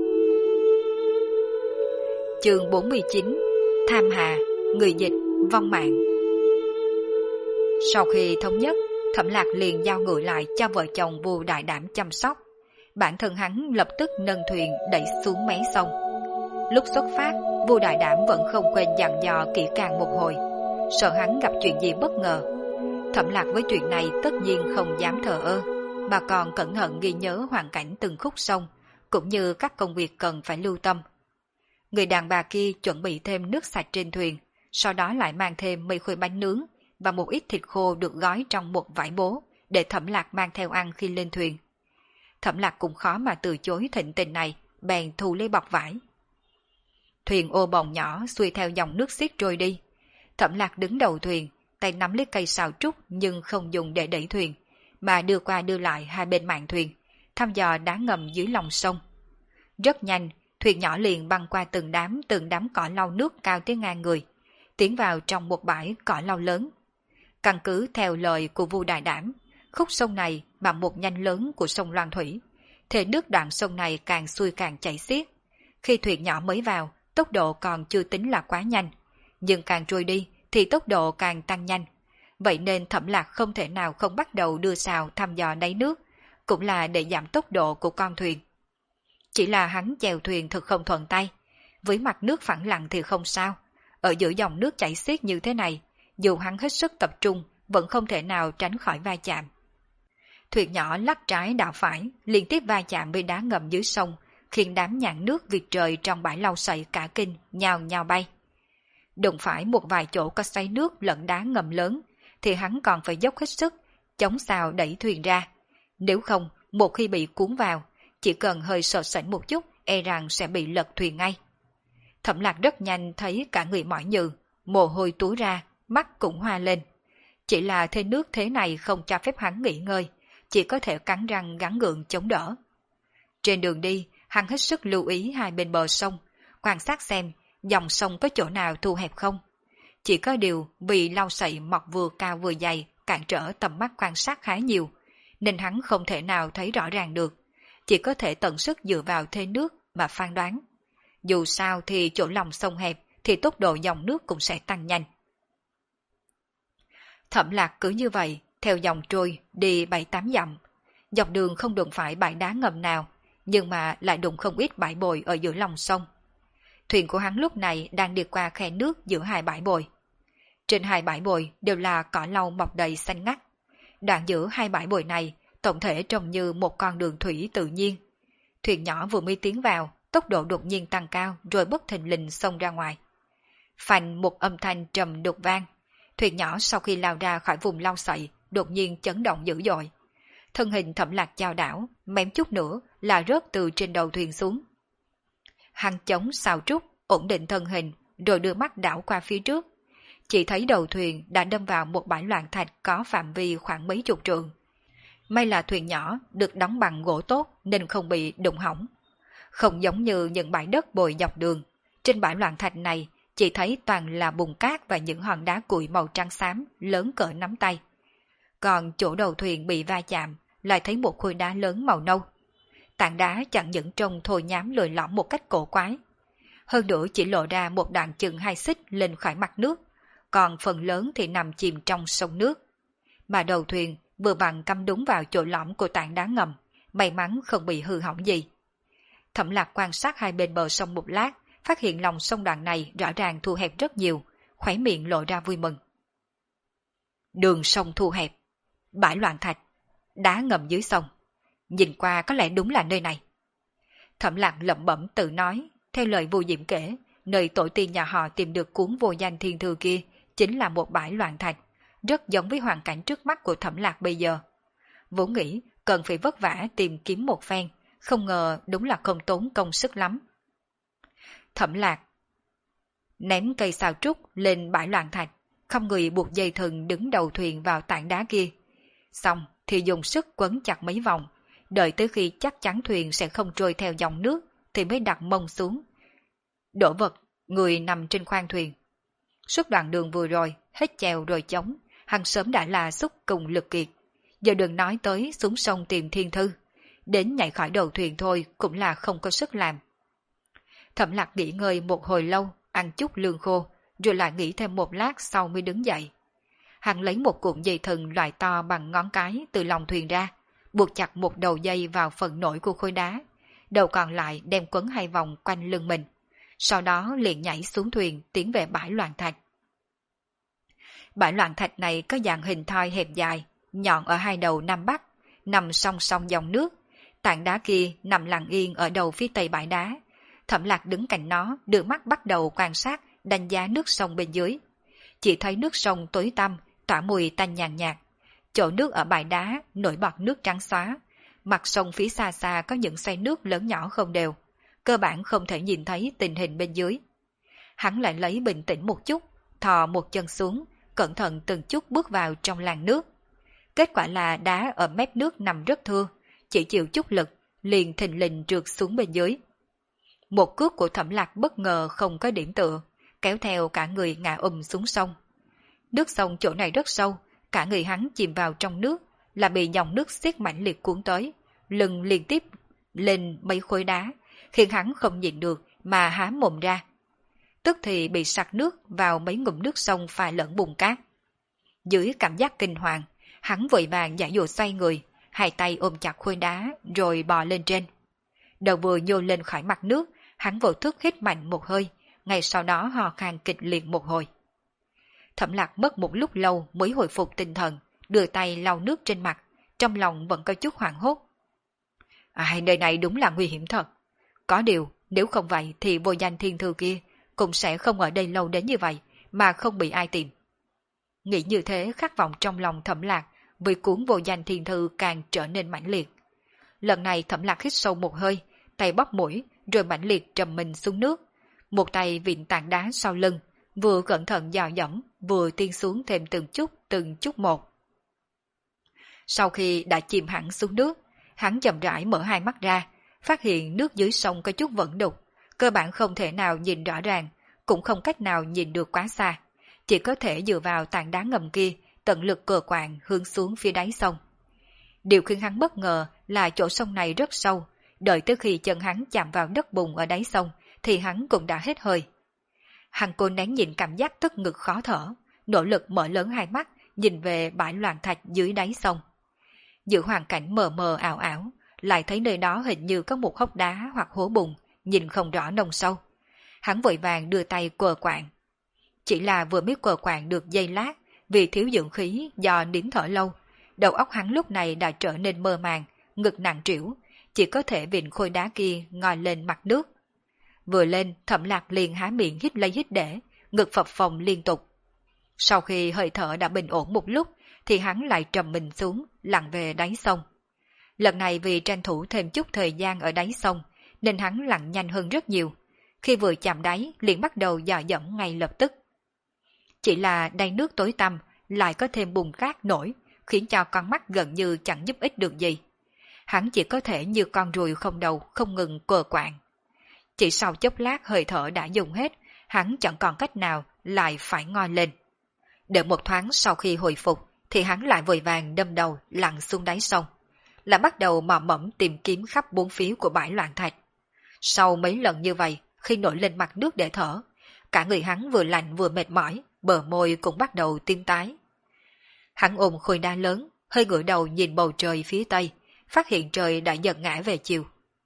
Chương 49: Tham Hà, người dịch, vong mạng. Sau khi thống nhất, Thẩm Lạc liền giao ngựa lại cho vợ chồng Vu Đại Đảm chăm sóc. Bản thân hắn lập tức nâng thuyền đẩy xuống mé sông. Lúc xuất phát, Vu Đại Đảm vẫn không quên dặn dò kỹ càng một hồi, sợ hắn gặp chuyện gì bất ngờ. Thẩm Lạc với chuyện này tất nhiên không dám thờ ơ, mà còn cẩn thận ghi nhớ hoàn cảnh từng khúc sông, cũng như các công việc cần phải lưu tâm. Người đàn bà kia chuẩn bị thêm nước sạch trên thuyền, sau đó lại mang thêm mì khuy bánh nướng và một ít thịt khô được gói trong một vải bố để Thẩm Lạc mang theo ăn khi lên thuyền. Thẩm Lạc cũng khó mà từ chối thịnh tình này, bèn thu lấy bọc vải. Thuyền ô bồng nhỏ xuôi theo dòng nước xiết trôi đi. Thẩm Lạc đứng đầu thuyền, tay nắm lấy cây sào trúc nhưng không dùng để đẩy thuyền, mà đưa qua đưa lại hai bên mạn thuyền, thăm dò đá ngầm dưới lòng sông. Rất nhanh, thuyền nhỏ liền băng qua từng đám cỏ lau nước cao tới ngang người, tiến vào trong một bãi cỏ lau lớn. Căn cứ theo lời của Vu Đại Đảm, khúc sông này bằng một nhánh lớn của sông Loan Thủy, thế nước đoạn sông này càng xuôi càng chảy xiết. Khi thuyền nhỏ mới vào, tốc độ còn chưa tính là quá nhanh, nhưng càng trôi đi thì tốc độ càng tăng nhanh. Vậy nên Thẩm Lạc không thể nào không bắt đầu đưa sào thăm dò đáy nước, cũng là để giảm tốc độ của con thuyền. Chỉ là hắn chèo thuyền thật không thuận tay, với mặt nước phẳng lặng thì không sao, ở giữa dòng nước chảy xiết như thế này, dù hắn hết sức tập trung vẫn không thể nào tránh khỏi va chạm. Thuyền nhỏ lắc trái đảo phải, liên tiếp va chạm với đá ngầm dưới sông, khiến đám nhạn nước việt trời trong bãi lau sậy cả kinh nhào nhào bay. Đụng phải một vài chỗ có xoáy nước lẫn đá ngầm lớn, thì hắn còn phải dốc hết sức chống xào đẩy thuyền ra. Nếu không, một khi bị cuốn vào, chỉ cần hơi sợ sẩy một chút, e rằng sẽ bị lật thuyền ngay. Thẩm Lạc rất nhanh thấy cả người mỏi nhừ, mồ hôi túa ra, mắt cũng hoa lên. Chỉ là thế nước thế này không cho phép hắn nghỉ ngơi, chỉ có thể cắn răng gắng gượng chống đỡ. Trên đường đi, hắn hết sức lưu ý hai bên bờ sông, quan sát xem dòng sông có chỗ nào thu hẹp không. Chỉ có điều vì lau sậy mọc vừa cao vừa dày, cản trở tầm mắt quan sát khá nhiều, nên hắn không thể nào thấy rõ ràng được, chỉ có thể tận sức dựa vào thế nước mà phán đoán. Dù sao thì chỗ lòng sông hẹp thì tốc độ dòng nước cũng sẽ tăng nhanh. Thẩm Lạc cứ như vậy, theo dòng trôi đi 7-8 dặm. Dọc đường không đụng phải bãi đá ngầm nào, nhưng mà lại đụng không ít bãi bồi ở giữa lòng sông. Thuyền của hắn lúc này đang đi qua khe nước giữa hai bãi bồi. Trên hai bãi bồi đều là cỏ lau mọc đầy xanh ngắt. Đoạn giữa hai bãi bồi này tổng thể trông như một con đường thủy tự nhiên. Thuyền nhỏ vừa mới tiến vào, tốc độ đột nhiên tăng cao rồi bất thình lình xông ra ngoài. Phanh một âm thanh trầm đục vang. Thuyền nhỏ sau khi lao ra khỏi vùng lau sậy đột nhiên chấn động dữ dội. Thân hình Thẩm Lạc chao đảo, mém chút nữa là rớt từ trên đầu thuyền xuống. Hắn chống xào trúc, ổn định thân hình, rồi đưa mắt đảo qua phía trước. Chỉ thấy đầu thuyền đã đâm vào một bãi loạn thạch có phạm vi khoảng mấy chục trượng. May là thuyền nhỏ được đóng bằng gỗ tốt nên không bị đụng hỏng. Không giống như những bãi đất bồi dọc đường, trên bãi loạn thạch này chỉ thấy toàn là bùn cát và những hòn đá cuội màu trắng xám lớn cỡ nắm tay. Còn chỗ đầu thuyền bị va chạm lại thấy một khối đá lớn màu nâu. Tảng đá chẳng những trông thô nhám lồi lõm một cách cổ quái. Hơn nữa chỉ lộ ra một đoạn chừng 2 xích lên khỏi mặt nước, còn phần lớn thì nằm chìm trong sông nước. Mà đầu thuyền vừa vặn cắm đúng vào chỗ lõm của tảng đá ngầm, may mắn không bị hư hỏng gì. Thẩm Lạc quan sát hai bên bờ sông một lát, phát hiện lòng sông đoạn này rõ ràng thu hẹp rất nhiều, khóe miệng lộ ra vui mừng. Đường sông thu hẹp, bãi loạn thạch, đá ngầm dưới sông. Nhìn qua có lẽ đúng là nơi này. Thẩm Lạc lẩm bẩm tự nói, theo lời Vu Diệm kể, nơi tổ tiên nhà họ tìm được cuốn vô danh thiên thư kia chính là một bãi loạn thạch, rất giống với hoàn cảnh trước mắt của Thẩm Lạc bây giờ. Vốn nghĩ cần phải vất vả tìm kiếm một phen, không ngờ đúng là không tốn công sức lắm. Thẩm Lạc ném cây xào trúc lên bãi loạn thạch, không người buộc dây thừng đứng đầu thuyền vào tảng đá kia. Xong thì dùng sức quấn chặt mấy vòng, đợi tới khi chắc chắn thuyền sẽ không trôi theo dòng nước thì mới đặt mông xuống. Đổ vật, người nằm trên khoang thuyền. Suốt đoạn đường vừa rồi, hết chèo rồi chống, hắn sớm đã là xúc cùng lực kiệt. Giờ đừng nói tới xuống sông tìm thiên thư, đến nhảy khỏi đầu thuyền thôi cũng là không có sức làm. Thẩm Lạc nghỉ ngơi một hồi lâu, ăn chút lương khô, rồi lại nghỉ thêm một lát sau mới đứng dậy. Hắn lấy một cuộn dây thừng loại to bằng ngón cái từ lòng thuyền ra, buộc chặt một đầu dây vào phần nổi của khối đá, đầu còn lại đem quấn hai vòng quanh lưng mình. Sau đó liền nhảy xuống thuyền tiến về bãi loạn thạch. Bãi loạn thạch này có dạng hình thoi hẹp dài, nhọn ở hai đầu nam bắc, nằm song song dòng nước. Tảng đá kia nằm lặng yên ở đầu phía tây bãi đá. Thẩm Lạc đứng cạnh nó, đưa mắt bắt đầu quan sát, đánh giá nước sông bên dưới. Chỉ thấy nước sông tối tăm, tỏa mùi tanh nhàn nhạt. Chỗ nước ở bãi đá nổi bọt nước trắng xóa. Mặt sông phía xa xa có những xoáy nước lớn nhỏ không đều. Cơ bản không thể nhìn thấy tình hình bên dưới. Hắn lại lấy bình tĩnh một chút, thò một chân xuống, cẩn thận từng chút bước vào trong làn nước. Kết quả là đá ở mép nước nằm rất thưa, chỉ chịu chút lực, liền thình lình trượt xuống bên dưới. Một cước của Thẩm Lạc bất ngờ không có điểm tựa, kéo theo cả người ngã xuống sông. Nước sông chỗ này rất sâu, cả người hắn chìm vào trong nước, là bị dòng nước xiết mãnh liệt cuốn tới, lưng liên tiếp lên mấy khối đá, khiến hắn không nhịn được mà há mồm ra. Tức thì bị sặc nước vào mấy ngụm nước sông pha lẫn bùn cát. Dưới cảm giác kinh hoàng, hắn vội vàng giả dụ xoay người, hai tay ôm chặt khối đá rồi bò lên trên. Đầu vừa nhô lên khỏi mặt nước, hắn vô thức hít mạnh một hơi, ngay sau đó ho khan kịch liệt một hồi. Thẩm Lạc mất một lúc lâu mới hồi phục tinh thần, đưa tay lau nước trên mặt, trong lòng vẫn có chút hoảng hốt. Nơi này đúng là nguy hiểm thật. Có điều, nếu không vậy thì vô danh thiên thư kia cũng sẽ không ở đây lâu đến như vậy mà không bị ai tìm. Nghĩ như thế, khát vọng trong lòng Thẩm Lạc vì cuốn vô danh thiên thư càng trở nên mãnh liệt. Lần này Thẩm Lạc hít sâu một hơi, tay bóp mũi rồi mãnh liệt trầm mình xuống nước, một tay vịn tảng đá sau lưng, vừa cẩn thận dò dẫm, vừa tiên xuống thêm từng chút một. Sau khi đã chìm hẳn xuống nước, hắn chậm rãi mở hai mắt ra, phát hiện nước dưới sông có chút vẩn đục, cơ bản không thể nào nhìn rõ ràng, cũng không cách nào nhìn được quá xa, chỉ có thể dựa vào tảng đá ngầm kia, tận lực cờ quạng hướng xuống phía đáy sông. Điều khiến hắn bất ngờ là chỗ sông này rất sâu, đợi tới khi chân hắn chạm vào đất bùn ở đáy sông, thì hắn cũng đã hết hơi. Hắn cố nén nhịn cảm giác tức ngực khó thở, nỗ lực mở lớn hai mắt, nhìn về bãi loạn thạch dưới đáy sông. Giữa hoàn cảnh mờ mờ ảo ảo, lại thấy nơi đó hình như có một hốc đá hoặc hố bùn, nhìn không rõ nông sâu. Hắn vội vàng đưa tay quờ quạng. Chỉ là vừa mới quờ quạng được giây lát, vì thiếu dưỡng khí do nín thở lâu, đầu óc hắn lúc này đã trở nên mơ màng, ngực nặng trĩu, chỉ có thể vịn khối đá kia ngồi lên mặt nước. Vừa lên, Thẩm Lạc liền há miệng hít lấy hít để, ngực phập phồng liên tục. Sau khi hơi thở đã bình ổn một lúc, thì hắn lại trầm mình xuống, lặn về đáy sông. Lần này vì tranh thủ thêm chút thời gian ở đáy sông, nên hắn lặn nhanh hơn rất nhiều. Khi vừa chạm đáy, liền bắt đầu dò dẫm ngay lập tức. Chỉ là đáy nước tối tăm, lại có thêm bùn cát nổi, khiến cho con mắt gần như chẳng giúp ích được gì. Hắn chỉ có thể như con ruồi không đầu, không ngừng cờ quạng. Chỉ sau chốc lát hơi thở đã dùng hết, hắn chẳng còn cách nào, lại phải ngoi lên. Đợi một thoáng sau khi hồi phục, thì hắn lại vội vàng đâm đầu lặn xuống đáy sông, là bắt đầu mò mẫm tìm kiếm khắp bốn phía của bãi loạn thạch. Sau mấy lần như vậy, khi nổi lên mặt nước để thở, cả người hắn vừa lạnh vừa mệt mỏi, bờ môi cũng bắt đầu tím tái. Hắn ôm khối đá lớn, hơi ngửa đầu nhìn bầu trời phía tây, phát hiện trời đã dần ngã về chiều.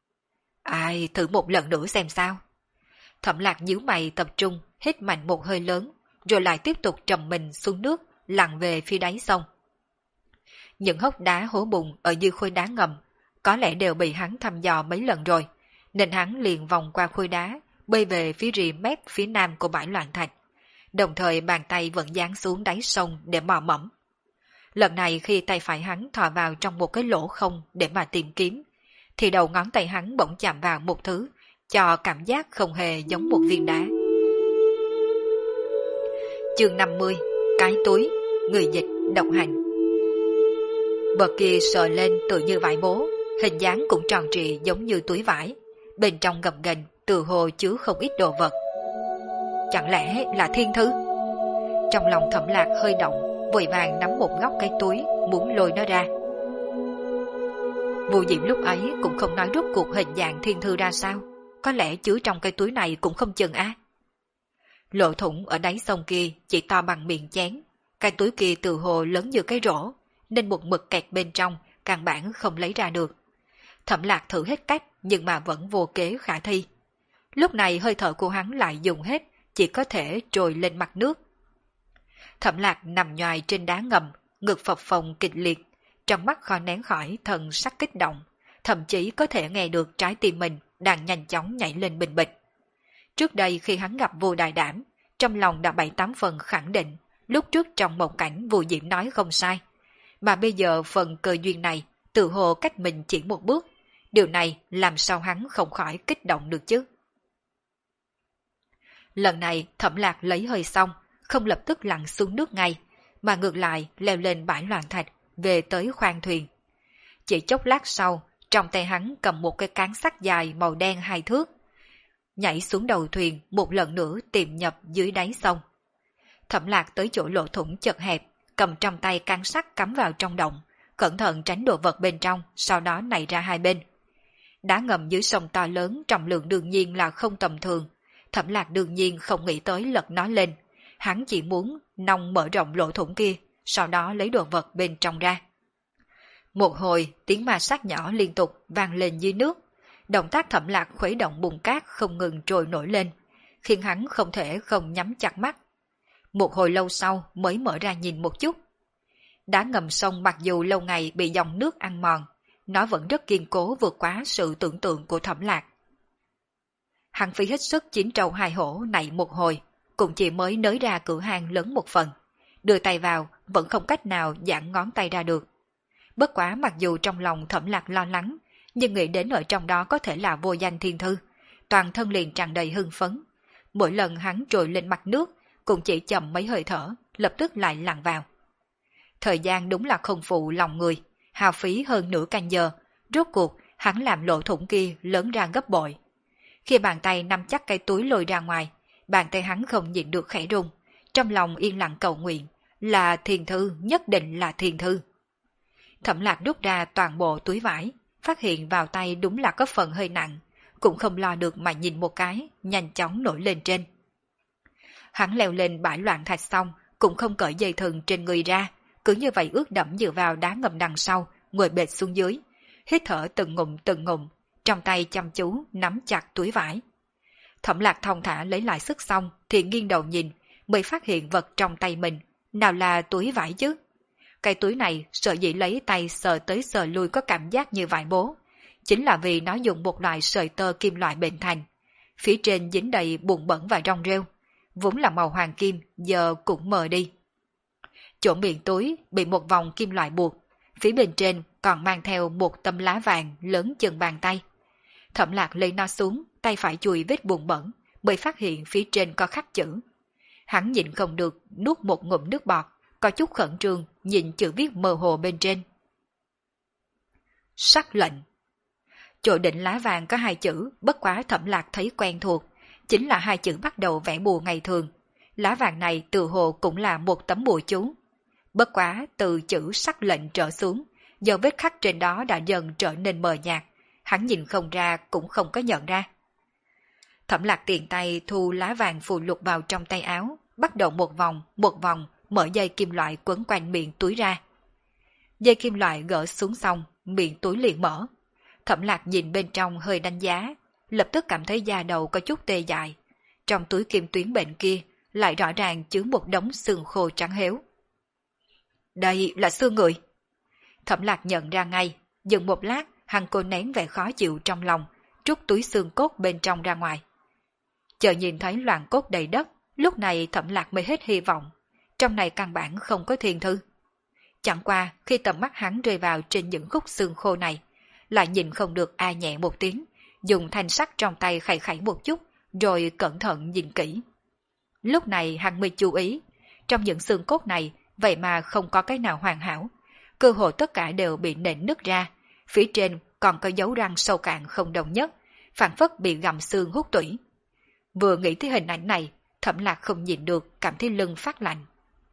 Thử một lần nữa xem sao. Thẩm Lạc nhíu mày tập trung, hít mạnh một hơi lớn, rồi lại tiếp tục trầm mình xuống nước, lặn về phía đáy sông. Những hốc đá hố bùn ở dưới khối đá ngầm, có lẽ đều bị hắn thăm dò mấy lần rồi, nên hắn liền vòng qua khối đá, bơi về phía rìa mép phía nam của bãi loạn thạch, đồng thời bàn tay vẫn dán xuống đáy sông để mò mẫm. Lần này khi tay phải hắn thò vào trong một cái lỗ không để mà tìm kiếm, thì đầu ngón tay hắn bỗng chạm vào một thứ, cho cảm giác không hề giống một viên đá. Chương 50, cái túi, người dịch, độc hành. Vật kia sờ lên tự như vải bố, hình dáng cũng tròn trịa giống như túi vải, bên trong gập ghềnh từ hồ chứa không ít đồ vật. Chẳng lẽ là thiên thư? Trong lòng Thẩm Lạc hơi động, vội vàng nắm một góc cái túi muốn lôi nó ra. Vô Diệm lúc ấy cũng không nói rốt cuộc hình dạng thiên thư ra sao, có lẽ chứa trong cái túi này cũng không chừng á. Lỗ thủng ở đáy sông kia chỉ to bằng miệng chén, cái túi kia từ hồ lớn như cái rổ, nên một mực kẹt bên trong, căn bản không lấy ra được. Thẩm Lạc thử hết cách nhưng mà vẫn vô kế khả thi. Lúc này hơi thở của hắn lại dùng hết, chỉ có thể trồi lên mặt nước. Thẩm Lạc nằm nhoài trên đá ngầm, ngực phập phồng kịch liệt, trong mắt khó nén khỏi thần sắc kích động, thậm chí có thể nghe được trái tim mình đang nhanh chóng nhảy lên bình bịch. Trước đây khi hắn gặp Vô Đại Đảm, trong lòng đã 7-8 phần khẳng định, lúc trước trong một cảnh Vô Diệm nói không sai. Mà bây giờ phần cơ duyên này, tự hồ cách mình chỉ một bước, điều này làm sao hắn không khỏi kích động được chứ. Lần này Thẩm Lạc lấy hơi xong, không lập tức lặn xuống nước ngay, mà ngược lại leo lên bãi loạn thạch, về tới khoang thuyền. Chỉ chốc lát sau, trong tay hắn cầm một cái cán sắt dài màu đen 2 thước, nhảy xuống đầu thuyền một lần nữa tìm nhập dưới đáy sông. Thẩm Lạc tới chỗ lỗ thủng chật hẹp, cầm trong tay cán sắt cắm vào trong động, cẩn thận tránh đồ vật bên trong, sau đó nảy ra hai bên. Đá ngầm dưới sông to lớn, trọng lượng đương nhiên là không tầm thường. Thẩm Lạc đương nhiên không nghĩ tới lật nó lên, hắn chỉ muốn nòng mở rộng lỗ thủng kia, sau đó lấy đồ vật bên trong ra. Một hồi tiếng ma sát nhỏ liên tục vang lên dưới nước, động tác Thẩm Lạc khuấy động bùn cát không ngừng trồi nổi lên, khiến hắn không thể không nhắm chặt mắt. Một hồi lâu sau mới mở ra nhìn một chút. Đá ngầm sông mặc dù lâu ngày bị dòng nước ăn mòn, nó vẫn rất kiên cố vượt quá sự tưởng tượng của Thẩm Lạc. Hắn phí hết sức chín trâu hai hổ này một hồi, cũng chỉ mới nới ra cửa hang lớn một phần. Đưa tay vào vẫn không cách nào giãn ngón tay ra được. Bất quá mặc dù trong lòng Thẩm Lạc lo lắng, nhưng nghĩ đến ở trong đó có thể là vô danh thiên thư, toàn thân liền tràn đầy hưng phấn. Mỗi lần hắn trồi lên mặt nước, cũng chỉ chậm mấy hơi thở, lập tức lại lặn vào. Thời gian đúng là không phụ lòng người, hao phí hơn nửa canh giờ, rốt cuộc hắn làm lỗ thủng kia lớn ra gấp bội. Khi bàn tay nắm chắc cái túi lôi ra ngoài, bàn tay hắn không nhịn được khẽ rung, trong lòng yên lặng cầu nguyện, là thiền thư, nhất định là thiền thư. Thẩm Lạc rút ra toàn bộ túi vải, phát hiện vào tay đúng là có phần hơi nặng, cũng không lo được mà nhìn một cái, nhanh chóng nổi lên trên. Hắn leo lên bãi loạn thạch xong, cũng không cởi dây thừng trên người ra, cứ như vậy ướt đẫm dựa vào đá ngầm đằng sau, ngồi bệt xuống dưới, hít thở từng ngụm, trong tay chăm chú nắm chặt túi vải. Thẩm Lạc thong thả lấy lại sức xong thì nghiêng đầu nhìn, mới phát hiện vật trong tay mình, nào là túi vải chứ. Cái túi này sợ dĩ lấy tay sờ tới sờ lui có cảm giác như vải bố, chính là vì nó dùng một loại sợi tơ kim loại bền thành, phía trên dính đầy bùn bẩn và rong rêu, vốn là màu hoàng kim, giờ cũng mờ đi. Chỗ miệng túi bị một vòng kim loại buộc, phía bên trên còn mang theo một tấm lá vàng lớn chừng bàn tay. Thẩm Lạc lấy nó xuống, tay phải chùi vết bùn bẩn, mới phát hiện phía trên có khắc chữ. Hắn nhịn không được, nuốt một ngụm nước bọt, có chút khẩn trương, nhìn chữ viết mơ hồ bên trên. Sắc lệnh. Chỗ đỉnh lá vàng có hai chữ, bất quá Thẩm Lạc thấy quen thuộc, chính là hai chữ bắt đầu vẽ bùa ngày thường. Lá vàng này từ hồ cũng là một tấm bùa chú. Bất quá từ chữ sắc lệnh trở xuống, dấu vết khắc trên đó đã dần trở nên mờ nhạt, hắn nhìn không ra cũng không có nhận ra. Thẩm Lạc tiện tay thu lá vàng phù lục vào trong tay áo, bắt đầu một vòng, mở dây kim loại quấn quanh miệng túi ra. Dây kim loại gỡ xuống xong, miệng túi liền mở. Thẩm Lạc nhìn bên trong hơi đánh giá, lập tức cảm thấy da đầu có chút tê dại. Trong túi kim tuyến bệnh kia lại rõ ràng chứa một đống xương khô trắng héo. Đây là xương người. Thẩm Lạc nhận ra ngay, dừng một lát, hắn cô nén vẻ khó chịu trong lòng, trút túi xương cốt bên trong ra ngoài. Chờ nhìn thấy loạn cốt đầy đất, lúc này Thẩm Lạc mới hết hy vọng, trong này căn bản không có thiên thư. Chẳng qua khi tầm mắt hắn rơi vào trên những khúc xương khô này, lại nhìn không được a nhẹ một tiếng, dùng thanh sắt trong tay khẩy khẩy một chút, rồi cẩn thận nhìn kỹ. Lúc này hắn mới chú ý, trong những xương cốt này vậy mà không có cái nào hoàn hảo, cơ hồ tất cả đều bị nện nứt ra, phía trên còn có dấu răng sâu cạn không đồng nhất, phản phất bị gặm xương hút tủy. Vừa nghĩ tới hình ảnh này, Thẩm Lạc không nhịn được, cảm thấy lưng phát lạnh.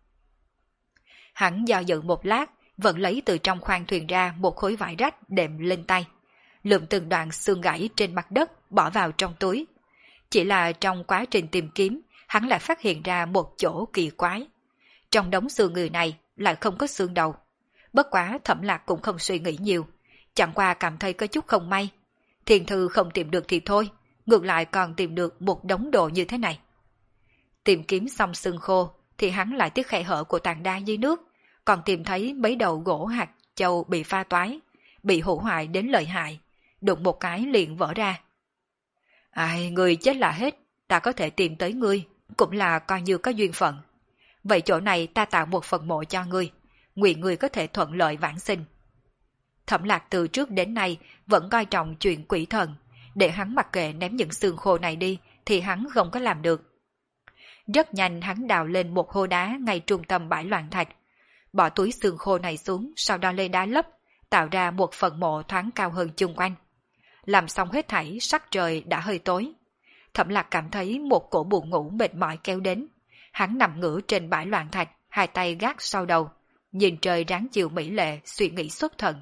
Hắn do dự một lát, vẫn lấy từ trong khoang thuyền ra một khối vải rách đệm lên tay, lượm từng đoạn xương gãy trên mặt đất bỏ vào trong túi. Chỉ là trong quá trình tìm kiếm, hắn lại phát hiện ra một chỗ kỳ quái. Trong đống xương người này lại không có xương đầu. Bất quá Thẩm Lạc cũng không suy nghĩ nhiều, chẳng qua cảm thấy có chút không may. Thiền thư không tìm được thì thôi, ngược lại còn tìm được một đống đồ như thế này. Tìm kiếm xong xương khô thì hắn lại tiếc khe hở của tảng đá dưới nước, còn tìm thấy mấy đầu gỗ hạt châu bị pha toái, bị hủy hoại đến lợi hại, đụng một cái liền vỡ ra. Ai, người chết là hết, ta có thể tìm tới ngươi, cũng là coi như có duyên phận. Vậy chỗ này ta tạo một phần mộ cho ngươi, nguyện ngươi có thể thuận lợi vãng sinh. Thẩm Lạc từ trước đến nay vẫn coi trọng chuyện quỷ thần, để hắn mặc kệ ném những xương khô này đi thì hắn không có làm được. Rất nhanh hắn đào lên một hố đá ngay trung tâm bãi loạn thạch, bỏ túi xương khô này xuống, sau đó lấy đá lấp, tạo ra một phần mộ thoáng cao hơn chung quanh. Làm xong hết thảy, sắc trời đã hơi tối. Thẩm Lạc cảm thấy một cổ buồn ngủ mệt mỏi kéo đến. Hắn nằm ngửa trên bãi loạn thạch, hai tay gác sau đầu, nhìn trời ráng chiều mỹ lệ, suy nghĩ xuất thần.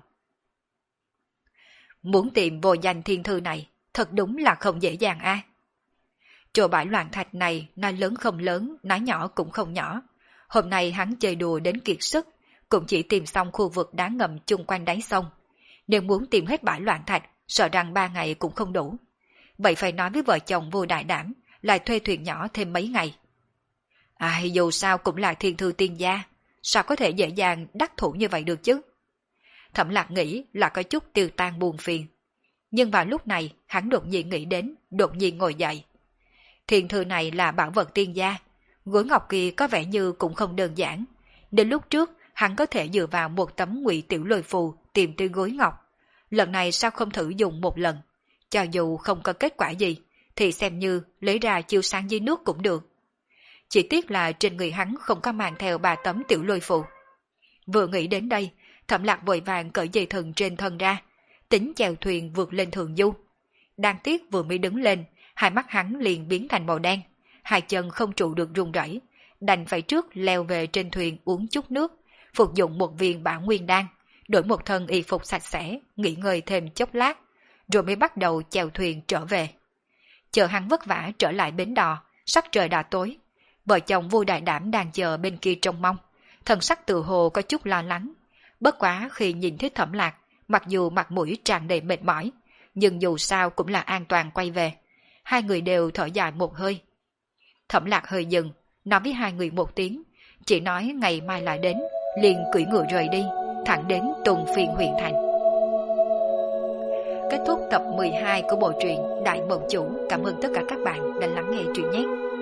Muốn tìm vô danh thiên thư này, thật đúng là không dễ dàng a. Chỗ bãi loạn thạch này nói lớn không lớn, nói nhỏ cũng không nhỏ. Hôm nay hắn chơi đùa đến kiệt sức, cũng chỉ tìm xong khu vực đá ngầm chung quanh đáy sông. Nếu muốn tìm hết bãi loạn thạch, sợ rằng 3 ngày cũng không đủ. Vậy phải nói với vợ chồng Vô Đại Đảm, lại thuê thuyền nhỏ thêm mấy ngày. Ai, dù sao cũng là thiên thư tiên gia, sao có thể dễ dàng đắc thủ như vậy được chứ? Thẩm Lạc nghĩ là có chút tiêu tan buồn phiền. Nhưng vào lúc này, hắn đột nhiên nghĩ đến, đột nhiên ngồi dậy. Thiên thư này là bảo vật tiên gia, gối ngọc kia có vẻ như cũng không đơn giản. Đến lúc trước, hắn có thể dựa vào một tấm ngụy tiểu lôi phù tìm tới gối ngọc. Lần này sao không thử dùng một lần? Cho dù không có kết quả gì, thì xem như lấy ra chiếu sáng dưới nước cũng được. Chỉ tiếc là trên người hắn không có mang theo 3 tấm tiểu lôi phù. Vừa nghĩ đến đây, Thẩm Lạc vội vàng cởi dây thừng trên thân ra, tính chèo thuyền vượt lên thượng du. Đáng tiếc vừa mới đứng lên, hai mắt hắn liền biến thành màu đen, hai chân không trụ được run rẩy, đành phải trước leo về trên thuyền uống chút nước, phục dụng một viên Bảo Nguyên đan, đổi một thân y phục sạch sẽ, nghỉ ngơi thêm chốc lát, rồi mới bắt đầu chèo thuyền trở về. Chờ hắn vất vả trở lại bến đò, sắc trời đã tối, vợ chồng Vô Đại Đảm đang chờ bên kia trông mong, thần sắc tự hồ có chút lo lắng. Bất quá khi nhìn thấy Thẩm Lạc, mặc dù mặt mũi tràn đầy mệt mỏi, nhưng dù sao cũng là an toàn quay về. Hai người đều thở dài một hơi. Thẩm Lạc hơi dừng, nói với hai người một tiếng, chỉ nói ngày mai lại đến, liền cưỡi ngựa rời đi, thẳng đến Tùng Phiên huyện thành. Kết thúc tập 12 của bộ truyện Đại Mộng Chủ. Cảm ơn tất cả các bạn đã lắng nghe truyện nhé.